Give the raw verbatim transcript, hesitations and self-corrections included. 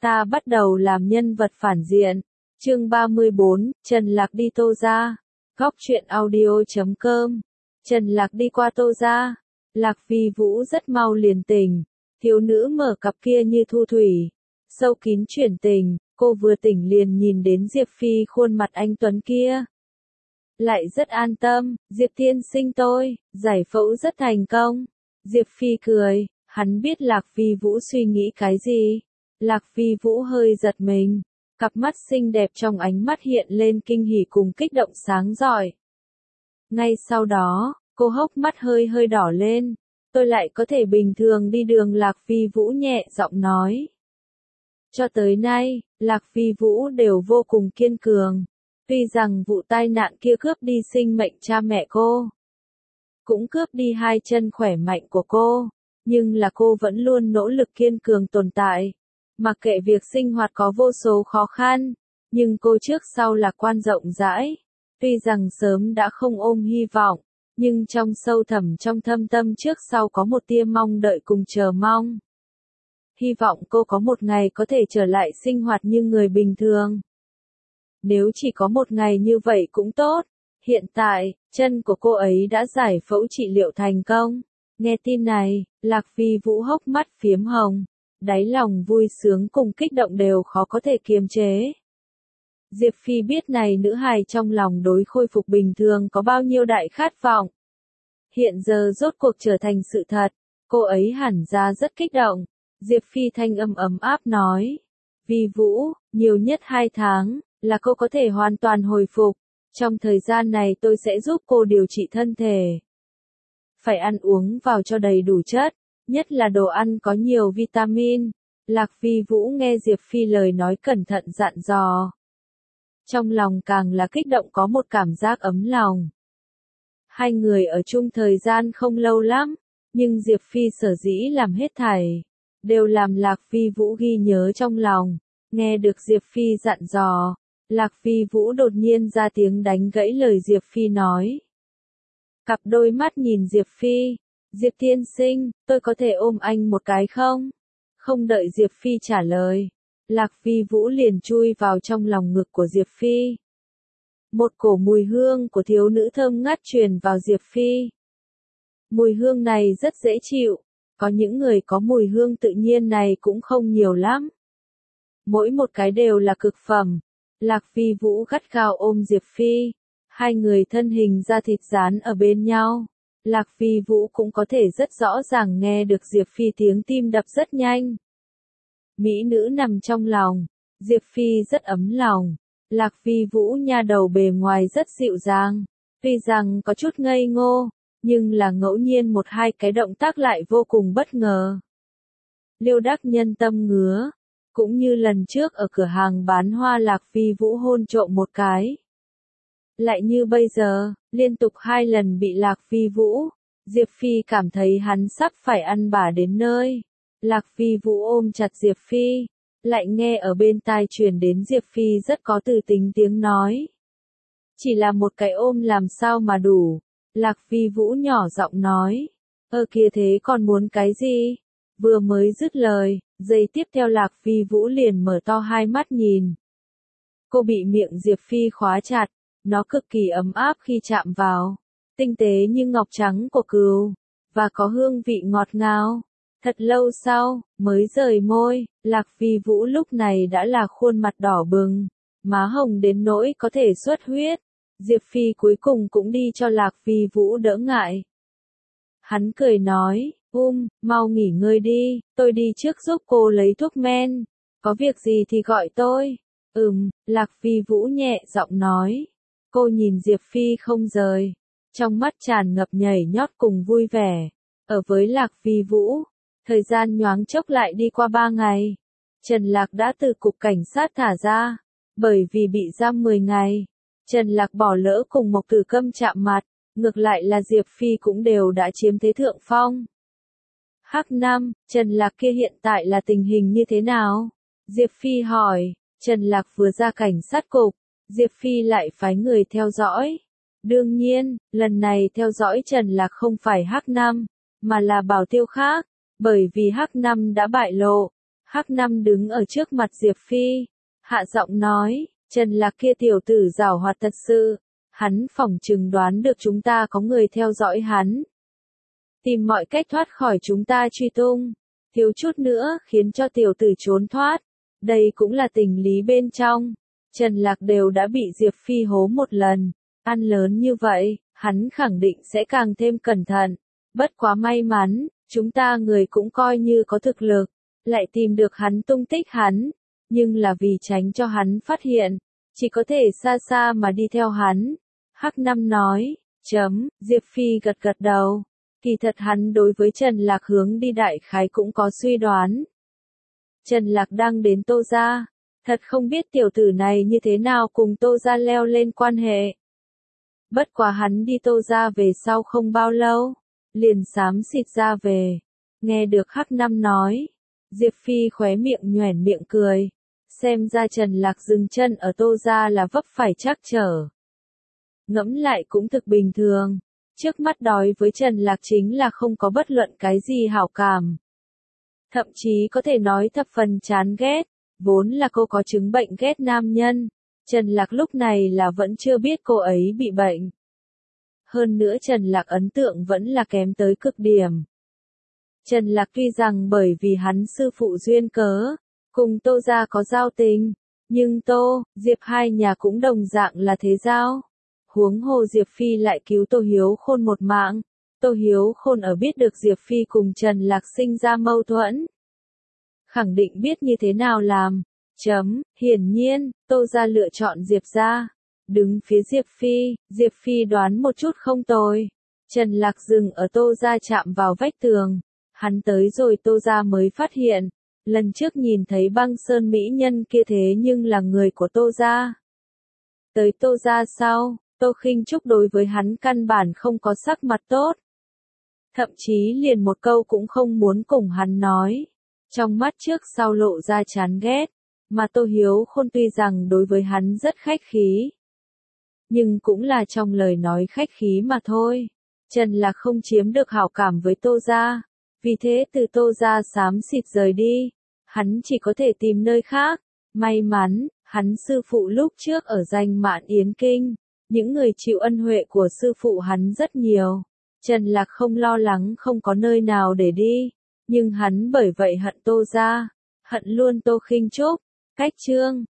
Ta bắt đầu làm nhân vật phản diện. Chương ba mươi bốn, Trần Lạc đi Tô gia. Góc truyện audio chấm com. Trần Lạc đi qua Tô gia. Lạc Phi Vũ rất mau liền tỉnh. Thiếu nữ mở cặp kia như thu thủy. Sâu kín chuyển tình, cô vừa tỉnh liền nhìn đến Diệp Phi khuôn mặt anh tuấn kia. Lại rất an tâm, Diệp tiên sinh tôi, giải phẫu rất thành công. Diệp Phi cười, hắn biết Lạc Phi Vũ suy nghĩ cái gì. Lạc Phi Vũ hơi giật mình, cặp mắt xinh đẹp trong ánh mắt hiện lên kinh hỉ cùng kích động sáng rọi. Ngay sau đó, cô hốc mắt hơi hơi đỏ lên, tôi lại có thể bình thường đi đường. Lạc Phi Vũ nhẹ giọng nói. Cho tới nay, Lạc Phi Vũ đều vô cùng kiên cường. Tuy rằng vụ tai nạn kia cướp đi sinh mệnh cha mẹ cô, cũng cướp đi hai chân khỏe mạnh của cô, nhưng là cô vẫn luôn nỗ lực kiên cường tồn tại. Mặc kệ việc sinh hoạt có vô số khó khăn, nhưng cô trước sau lạc quan rộng rãi. Tuy rằng sớm đã không ôm hy vọng, nhưng trong sâu thẳm trong thâm tâm trước sau có một tia mong đợi cùng chờ mong. Hy vọng cô có một ngày có thể trở lại sinh hoạt như người bình thường. Nếu chỉ có một ngày như vậy cũng tốt. Hiện tại, chân của cô ấy đã giải phẫu trị liệu thành công. Nghe tin này, Lạc Phi Vũ hốc mắt phiếm hồng. Đáy lòng vui sướng cùng kích động đều khó có thể kiềm chế. Diệp Phi biết này nữ hài trong lòng đối khôi phục bình thường có bao nhiêu đại khát vọng. Hiện giờ rốt cuộc trở thành sự thật, cô ấy hẳn ra rất kích động. Diệp Phi thanh âm ấm áp nói. Vi Vũ, nhiều nhất hai tháng, là cô có thể hoàn toàn hồi phục. Trong thời gian này tôi sẽ giúp cô điều trị thân thể. Phải ăn uống vào cho đầy đủ chất, nhất là đồ ăn có nhiều vitamin. Lạc Phi Vũ nghe Diệp Phi lời nói cẩn thận dặn dò. Trong lòng càng là kích động có một cảm giác ấm lòng. Hai người ở chung thời gian không lâu lắm, nhưng Diệp Phi sở dĩ làm hết thảy, đều làm Lạc Phi Vũ ghi nhớ trong lòng. Nghe được Diệp Phi dặn dò, Lạc Phi Vũ đột nhiên ra tiếng đánh gãy lời Diệp Phi nói. Cặp đôi mắt nhìn Diệp Phi. Diệp tiên sinh, tôi có thể ôm anh một cái không? Không đợi Diệp Phi trả lời, Lạc Phi Vũ liền chui vào trong lòng ngực của Diệp Phi. Một cổ mùi hương của thiếu nữ thơm ngát truyền vào Diệp Phi. Mùi hương này rất dễ chịu, có những người có mùi hương tự nhiên này cũng không nhiều lắm. Mỗi một cái đều là cực phẩm. Lạc Phi Vũ gắt gao ôm Diệp Phi, hai người thân hình da thịt dán ở bên nhau. Lạc Phi Vũ cũng có thể rất rõ ràng nghe được Diệp Phi tiếng tim đập rất nhanh. Mỹ nữ nằm trong lòng, Diệp Phi rất ấm lòng. Lạc Phi Vũ nha đầu bề ngoài rất dịu dàng, tuy rằng có chút ngây ngô, nhưng là ngẫu nhiên một hai cái động tác lại vô cùng bất ngờ. Liêu đắc nhân tâm ngứa, cũng như lần trước ở cửa hàng bán hoa Lạc Phi Vũ hôn trộm một cái. Lại như bây giờ, liên tục hai lần bị Lạc Phi Vũ, Diệp Phi cảm thấy hắn sắp phải ăn bả đến nơi. Lạc Phi Vũ ôm chặt Diệp Phi, lại nghe ở bên tai truyền đến Diệp Phi rất có từ tính tiếng nói. Chỉ là một cái ôm làm sao mà đủ. Lạc Phi Vũ nhỏ giọng nói. Ơ kia thế còn muốn cái gì? Vừa mới dứt lời, giây tiếp theo Lạc Phi Vũ liền mở to hai mắt nhìn. Cô bị miệng Diệp Phi khóa chặt. Nó cực kỳ ấm áp khi chạm vào, tinh tế như ngọc trắng của cừu, và có hương vị ngọt ngào. Thật lâu sau, mới rời môi, Lạc Phi Vũ lúc này đã là khuôn mặt đỏ bừng, má hồng đến nỗi có thể xuất huyết. Diệp Phi cuối cùng cũng đi cho Lạc Phi Vũ đỡ ngại. Hắn cười nói, um, mau nghỉ ngơi đi, tôi đi trước giúp cô lấy thuốc men, có việc gì thì gọi tôi. Ừm, Lạc Phi Vũ nhẹ giọng nói. Cô nhìn Diệp Phi không rời, trong mắt tràn ngập nhảy nhót cùng vui vẻ. Ở với Lạc Phi Vũ, thời gian nhoáng chốc lại đi qua ba ngày. Trần Lạc đã từ cục cảnh sát thả ra, bởi vì bị giam mười ngày. Trần Lạc bỏ lỡ cùng Mộc Tử Câm chạm mặt, ngược lại là Diệp Phi cũng đều đã chiếm thế thượng phong. Hắc Năm, Trần Lạc kia hiện tại là tình hình như thế nào? Diệp Phi hỏi. Trần Lạc vừa ra cảnh sát cục, Diệp Phi lại phái người theo dõi. Đương nhiên, lần này theo dõi Trần Lạc không phải Hắc Năm, mà là Bảo Tiêu khác, bởi vì Hắc Năm đã bại lộ. Hắc Năm đứng ở trước mặt Diệp Phi, hạ giọng nói, Trần Lạc kia tiểu tử giảo hoạt thật sự, hắn phỏng chừng đoán được chúng ta có người theo dõi hắn. Tìm mọi cách thoát khỏi chúng ta truy tung, thiếu chút nữa khiến cho tiểu tử trốn thoát. Đây cũng là tình lý bên trong. Trần Lạc đều đã bị Diệp Phi hố một lần, ăn lớn như vậy, hắn khẳng định sẽ càng thêm cẩn thận. Bất quá may mắn, chúng ta người cũng coi như có thực lực, lại tìm được hắn tung tích hắn, nhưng là vì tránh cho hắn phát hiện, chỉ có thể xa xa mà đi theo hắn. Hắc Năm nói, chấm, Diệp Phi gật gật đầu, kỳ thật hắn đối với Trần Lạc hướng đi đại khái cũng có suy đoán. Trần Lạc đang đến Tô gia, thật không biết tiểu tử này như thế nào cùng Tô gia leo lên quan hệ. Bất quá hắn đi Tô gia về sau không bao lâu, liền xám xịt ra về. Nghe được Hắc Năm nói, Diệp Phi khóe miệng nhoẻn miệng cười, xem ra Trần Lạc dừng chân ở Tô gia là vấp phải trắc trở. Ngẫm lại cũng thực bình thường, trước mắt đói với Trần Lạc chính là không có bất luận cái gì hảo cảm. Thậm chí có thể nói thập phần chán ghét, vốn là cô có chứng bệnh ghét nam nhân. Trần Lạc lúc này là vẫn chưa biết cô ấy bị bệnh. Hơn nữa Trần Lạc ấn tượng vẫn là kém tới cực điểm. Trần Lạc tuy rằng bởi vì hắn sư phụ duyên cớ, cùng Tô gia có giao tình, nhưng Tô, Diệp hai nhà cũng đồng dạng là thế giao. Huống hồ Diệp Phi lại cứu Tô Hiếu Khôn một mạng. Tô Hiếu Khôn ở biết được Diệp Phi cùng Trần Lạc sinh ra mâu thuẫn, khẳng định biết như thế nào làm. Chấm, hiển nhiên, Tô gia lựa chọn Diệp gia, đứng phía Diệp Phi. Diệp Phi đoán một chút không tồi. Trần Lạc dừng ở Tô gia chạm vào vách tường, hắn tới rồi Tô gia mới phát hiện, lần trước nhìn thấy băng sơn mỹ nhân kia thế nhưng là người của Tô gia. Tới Tô gia sau, Tô Khinh Trúc đối với hắn căn bản không có sắc mặt tốt, thậm chí liền một câu cũng không muốn cùng hắn nói, trong mắt trước sau lộ ra chán ghét. Mà Tô Hiếu Khôn tuy rằng đối với hắn rất khách khí, nhưng cũng là trong lời nói khách khí mà thôi. Trần Lạc không chiếm được hảo cảm với Tô gia, vì thế từ Tô gia xám xịt rời đi, hắn chỉ có thể tìm nơi khác. May mắn, hắn sư phụ lúc trước ở Danh Mạn Yến Kinh, những người chịu ân huệ của sư phụ hắn rất nhiều. Trần Lạc không lo lắng không có nơi nào để đi, nhưng hắn bởi vậy hận Tô gia, hận luôn Tô Khinh Trúc. Cách chương